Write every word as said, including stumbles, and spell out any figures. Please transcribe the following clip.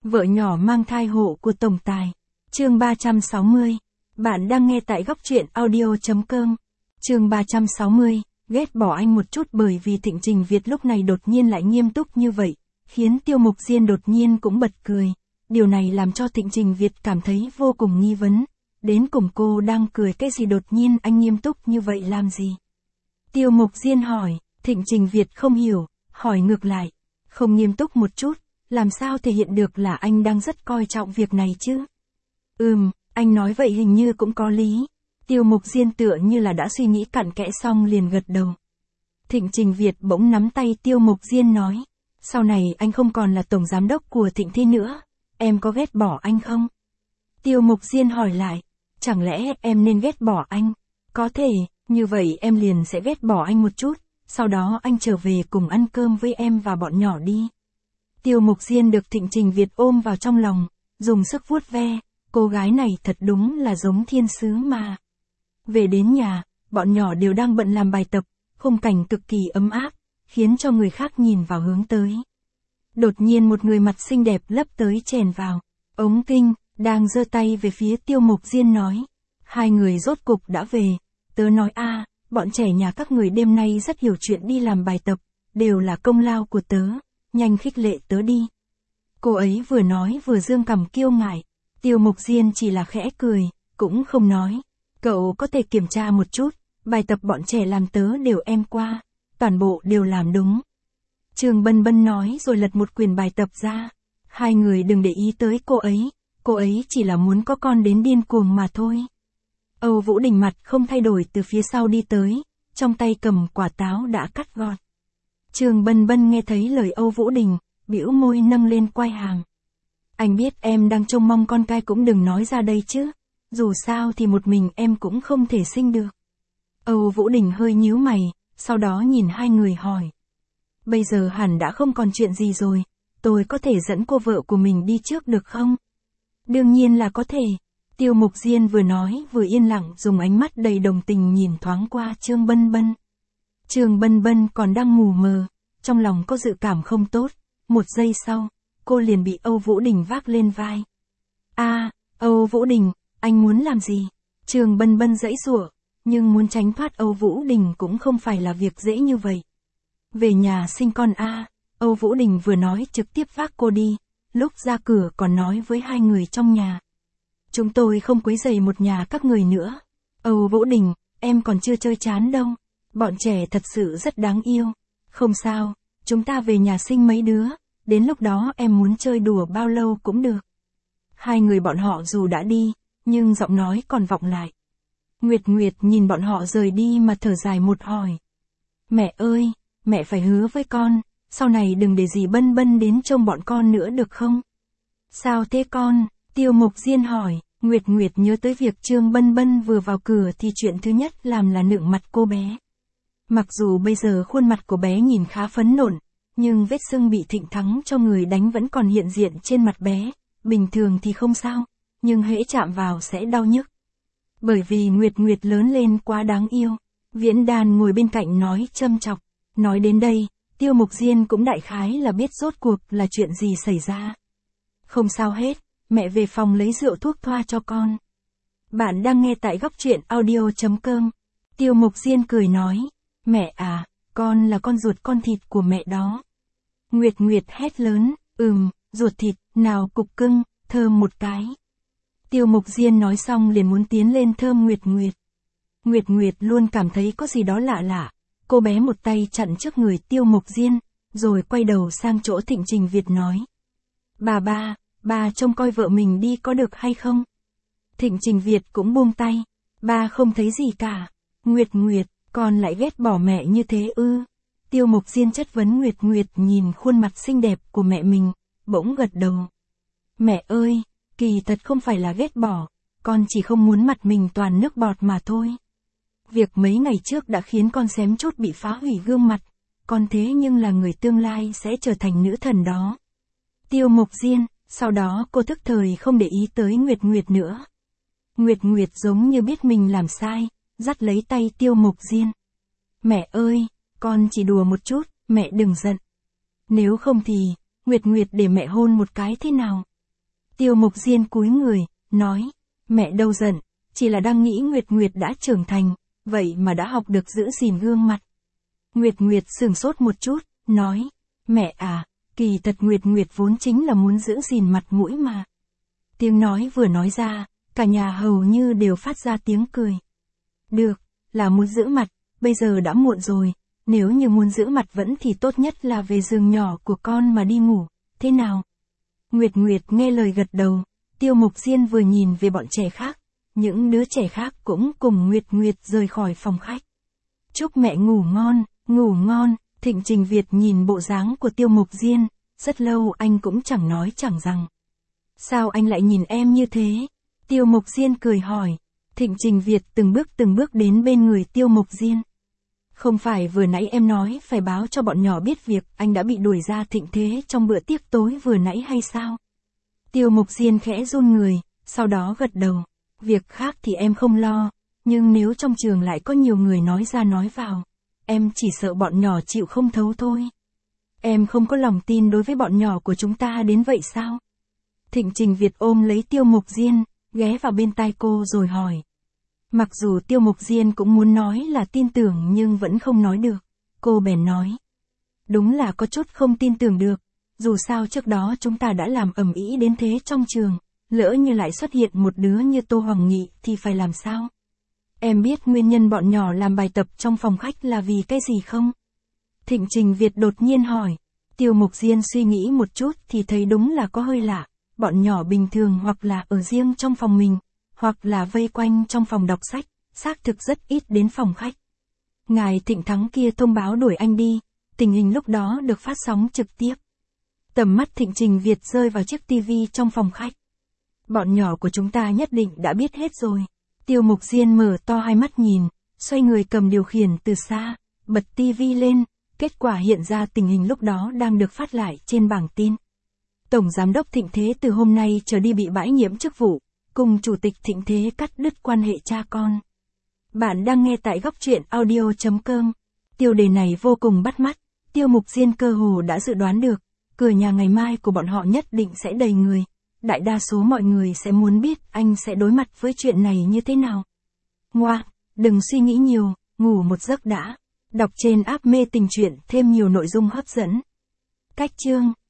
Vợ nhỏ mang thai hộ của tổng tài. Chương ba trăm sáu mươi. Bạn đang nghe tại góc truyện audio chấm com. Chương ba trăm sáu mươi. Ghét bỏ anh một chút bởi vì Thịnh Trình Việt lúc này đột nhiên lại nghiêm túc như vậy, khiến Tiêu Mục Diên đột nhiên cũng bật cười. Điều này làm cho Thịnh Trình Việt cảm thấy vô cùng nghi vấn. Đến cùng cô đang cười cái gì đột nhiên anh nghiêm túc như vậy làm gì? Tiêu Mục Diên hỏi, Thịnh Trình Việt không hiểu, hỏi ngược lại. Không nghiêm túc một chút, làm sao thể hiện được là anh đang rất coi trọng việc này chứ? Ừm, anh nói vậy hình như cũng có lý. Tiêu Mục Diên tựa như là đã suy nghĩ cặn kẽ xong liền gật đầu. Thịnh Trình Việt bỗng nắm tay Tiêu Mục Diên nói, sau này anh không còn là tổng giám đốc của Thịnh Thi nữa, em có ghét bỏ anh không? Tiêu Mục Diên hỏi lại, chẳng lẽ em nên ghét bỏ anh? Có thể, như vậy em liền sẽ ghét bỏ anh một chút, sau đó anh trở về cùng ăn cơm với em và bọn nhỏ đi. Tiêu Mục Diên được Thịnh Trình Việt ôm vào trong lòng, dùng sức vuốt ve, cô gái này thật đúng là giống thiên sứ mà. Về đến nhà, bọn nhỏ đều đang bận làm bài tập, khung cảnh cực kỳ ấm áp, khiến cho người khác nhìn vào hướng tới. Đột nhiên một người mặt xinh đẹp lấp tới chèn vào, ống kinh, đang giơ tay về phía Tiêu Mục Diên nói, hai người rốt cục đã về, tớ nói a, bọn trẻ nhà các người đêm nay rất hiểu chuyện đi làm bài tập, đều là công lao của tớ, nhanh khích lệ tớ đi. Cô ấy vừa nói vừa dương cằm kiêu ngại, Tiêu Mục Diên chỉ là khẽ cười, cũng không nói, cậu có thể kiểm tra một chút, bài tập bọn trẻ làm tớ đều em qua, toàn bộ đều làm đúng. Trương Bân Bân nói rồi lật một quyển bài tập ra, hai người đừng để ý tới cô ấy, cô ấy chỉ là muốn có con đến điên cuồng mà thôi. Âu Vũ Đình mặt không thay đổi từ phía sau đi tới, trong tay cầm quả táo đã cắt gọt. Trương Bân Bân nghe thấy lời Âu Vũ Đình, bĩu môi nâng lên quai hàm. Anh biết em đang trông mong con trai cũng đừng nói ra đây chứ, dù sao thì một mình em cũng không thể sinh được. Âu Vũ Đình hơi nhíu mày, sau đó nhìn hai người hỏi. Bây giờ hẳn đã không còn chuyện gì rồi, tôi có thể dẫn cô vợ của mình đi trước được không? Đương nhiên là có thể. Tiêu Mục Diên vừa nói vừa yên lặng dùng ánh mắt đầy đồng tình nhìn thoáng qua Trương Bân Bân. Trương Bân Bân còn đang mù mờ, trong lòng có dự cảm không tốt, một giây sau, cô liền bị Âu Vũ Đình vác lên vai. A, Âu Vũ Đình, anh muốn làm gì? Trương Bân Bân giãy giụa, nhưng muốn tránh thoát Âu Vũ Đình cũng không phải là việc dễ như vậy. Về nhà sinh con a, Âu Vũ Đình vừa nói trực tiếp vác cô đi, lúc ra cửa còn nói với hai người trong nhà. Chúng tôi không quấy rầy một nhà các người nữa. Âu Vũ Đình, em còn chưa chơi chán đâu. Bọn trẻ thật sự rất đáng yêu. Không sao, chúng ta về nhà sinh mấy đứa, đến lúc đó em muốn chơi đùa bao lâu cũng được. Hai người bọn họ dù đã đi, nhưng giọng nói còn vọng lại. Nguyệt Nguyệt nhìn bọn họ rời đi mà thở dài một hồi. Mẹ ơi, mẹ phải hứa với con, sau này đừng để dì Bân Bân đến trông bọn con nữa được không? Sao thế con? Tiêu Mục Diên hỏi. Nguyệt Nguyệt nhớ tới việc Trương Bân Bân vừa vào cửa thì chuyện thứ nhất làm là nựng mặt cô bé. Mặc dù bây giờ khuôn mặt của bé nhìn khá phấn nộn, nhưng vết sưng bị Thịnh Thắng cho người đánh vẫn còn hiện diện trên mặt bé, bình thường thì không sao, nhưng hễ chạm vào sẽ đau nhức. Bởi vì Nguyệt Nguyệt lớn lên quá đáng yêu, Viễn Đàn ngồi bên cạnh nói châm chọc, nói đến đây, Tiêu Mục Diên cũng đại khái là biết rốt cuộc là chuyện gì xảy ra. Không sao hết. Mẹ về phòng lấy rượu thuốc thoa cho con. Bạn đang nghe tại góc truyện audio chấm com. Tiêu Mục Diên cười nói, mẹ à, con là con ruột con thịt của mẹ đó. Nguyệt Nguyệt hét lớn, ừm, ruột thịt, nào cục cưng, thơm một cái. Tiêu Mục Diên nói xong liền muốn tiến lên thơm Nguyệt Nguyệt. Nguyệt Nguyệt luôn cảm thấy có gì đó lạ lạ, cô bé một tay chặn trước người Tiêu Mục Diên, rồi quay đầu sang chỗ Thịnh Trình Việt nói. Bà ba, ba trông coi vợ mình đi có được hay không? Thịnh Trình Việt cũng buông tay. Ba không thấy gì cả. Nguyệt Nguyệt, con lại ghét bỏ mẹ như thế ư? Tiêu Mục Diên chất vấn Nguyệt Nguyệt nhìn khuôn mặt xinh đẹp của mẹ mình, bỗng gật đầu. Mẹ ơi, kỳ thật không phải là ghét bỏ, con chỉ không muốn mặt mình toàn nước bọt mà thôi. Việc mấy ngày trước đã khiến con xém chút bị phá hủy gương mặt, con thế nhưng là người tương lai sẽ trở thành nữ thần đó. Tiêu Mục Diên. Sau đó cô thức thời không để ý tới Nguyệt Nguyệt nữa. Nguyệt Nguyệt giống như biết mình làm sai, dắt lấy tay Tiêu Mục Diên. Mẹ ơi, con chỉ đùa một chút, mẹ đừng giận. Nếu không thì, Nguyệt Nguyệt để mẹ hôn một cái thế nào? Tiêu Mục Diên cúi người, nói, mẹ đâu giận, chỉ là đang nghĩ Nguyệt Nguyệt đã trưởng thành, vậy mà đã học được giữ gìn gương mặt. Nguyệt Nguyệt sửng sốt một chút, nói, mẹ à, kỳ thật Nguyệt Nguyệt vốn chính là muốn giữ gìn mặt mũi mà. Tiếng nói vừa nói ra, cả nhà hầu như đều phát ra tiếng cười. Được, là muốn giữ mặt, bây giờ đã muộn rồi, nếu như muốn giữ mặt vẫn thì tốt nhất là về giường nhỏ của con mà đi ngủ, thế nào? Nguyệt Nguyệt nghe lời gật đầu, Tiêu Mục Diên vừa nhìn về bọn trẻ khác, những đứa trẻ khác cũng cùng Nguyệt Nguyệt rời khỏi phòng khách. Chúc mẹ ngủ ngon, ngủ ngon, Thịnh Trình Việt nhìn bộ dáng của Tiêu Mục Diên, rất lâu anh cũng chẳng nói chẳng rằng. Sao anh lại nhìn em như thế? Tiêu Mục Diên cười hỏi. Thịnh Trình Việt từng bước từng bước đến bên người Tiêu Mục Diên. Không phải vừa nãy em nói phải báo cho bọn nhỏ biết việc anh đã bị đuổi ra thịnh thế trong bữa tiệc tối vừa nãy hay sao? Tiêu Mục Diên khẽ run người, sau đó gật đầu. Việc khác thì em không lo, nhưng nếu trong trường lại có nhiều người nói ra nói vào, em chỉ sợ bọn nhỏ chịu không thấu thôi. Em không có lòng tin đối với bọn nhỏ của chúng ta đến vậy sao? Thịnh Trình Việt ôm lấy Tiêu Mục Diên, ghé vào bên tai cô rồi hỏi. Mặc dù Tiêu Mục Diên cũng muốn nói là tin tưởng nhưng vẫn không nói được, cô bèn nói. Đúng là có chút không tin tưởng được, dù sao trước đó chúng ta đã làm ầm ĩ đến thế trong trường, lỡ như lại xuất hiện một đứa như Tô Hoàng Nghị thì phải làm sao? Em biết nguyên nhân bọn nhỏ làm bài tập trong phòng khách là vì cái gì không? Thịnh Trình Việt đột nhiên hỏi. Tiêu Mục Diên suy nghĩ một chút thì thấy đúng là có hơi lạ, bọn nhỏ bình thường hoặc là ở riêng trong phòng mình, hoặc là vây quanh trong phòng đọc sách, xác thực rất ít đến phòng khách. Ngài Thịnh Thắng kia thông báo đuổi anh đi, tình hình lúc đó được phát sóng trực tiếp. Tầm mắt Thịnh Trình Việt rơi vào chiếc tivi trong phòng khách. Bọn nhỏ của chúng ta nhất định đã biết hết rồi. Tiêu Mục Diên mở to hai mắt nhìn, xoay người cầm điều khiển từ xa, bật tivi lên, kết quả hiện ra tình hình lúc đó đang được phát lại trên bảng tin. Tổng Giám đốc Thịnh Thế từ hôm nay trở đi bị bãi nhiệm chức vụ, cùng Chủ tịch Thịnh Thế cắt đứt quan hệ cha con. Bạn đang nghe tại góc truyện audio chấm com. Tiêu đề này vô cùng bắt mắt, Tiêu Mục Diên cơ hồ đã dự đoán được, cửa nhà ngày mai của bọn họ nhất định sẽ đầy người. Đại đa số mọi người sẽ muốn biết anh sẽ đối mặt với chuyện này như thế nào. Ngoa, đừng suy nghĩ nhiều, ngủ một giấc đã. Đọc trên app Mê Tình Truyện thêm nhiều nội dung hấp dẫn. Cách chương